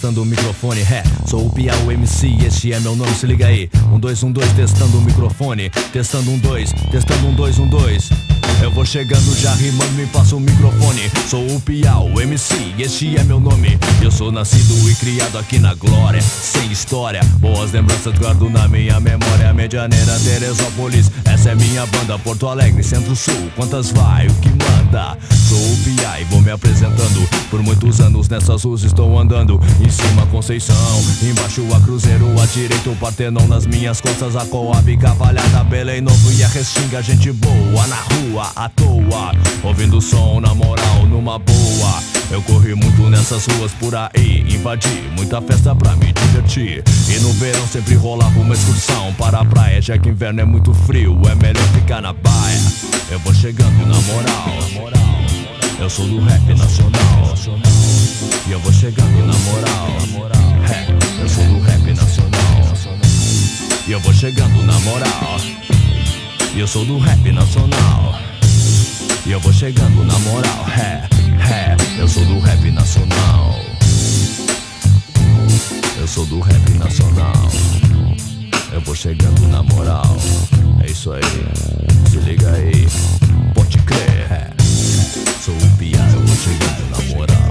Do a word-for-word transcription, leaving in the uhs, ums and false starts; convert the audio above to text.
testando o microfone. É, sou o Piau M C, este é meu nome, se liga aí. Um, dois, um, dois, testando o microfone. Testando um, dois, testando um, dois, um, dois. Eu vou chegando já rimando, me passa o microfone. Sou o Piau M C, este é meu nome. Eu sou nascido e criado aqui na glória, sem história, boas lembranças guardo na minha memória. Medianeira, Teresópolis, essa é minha banda. Porto Alegre, Centro-Sul, quantas vai, o que manda? Sou o Piau e vou me apresentando. Por muitos anos nessas ruas estou andando. Em cima Conceição, embaixo a Cruzeiro, à direita o Partenon, nas minhas costas a Coab, Cavalhada, Belém Novo e a Restinga. Gente boa na rua, à toa, ouvindo som na moral, numa boa. Eu corri muito nessas ruas por aí, invadi muita festa pra me divertir. E no verão sempre rolava uma excursão para a praia, já que inverno é muito frio, é melhor ficar na baia. Eu vou chegando na moral, eu sou do rap nacional. E eu vou chegando na moral, é, eu sou do rap nacional. E eu vou chegando na moral, e eu sou do rap nacional. E eu vou chegando na moral, é, é, eu sou do rap nacional. Eu sou do rap nacional. Eu vou chegando na moral. É isso aí, se liga aí, pode crer, é. Sou o Piau, eu vou chegando na moral.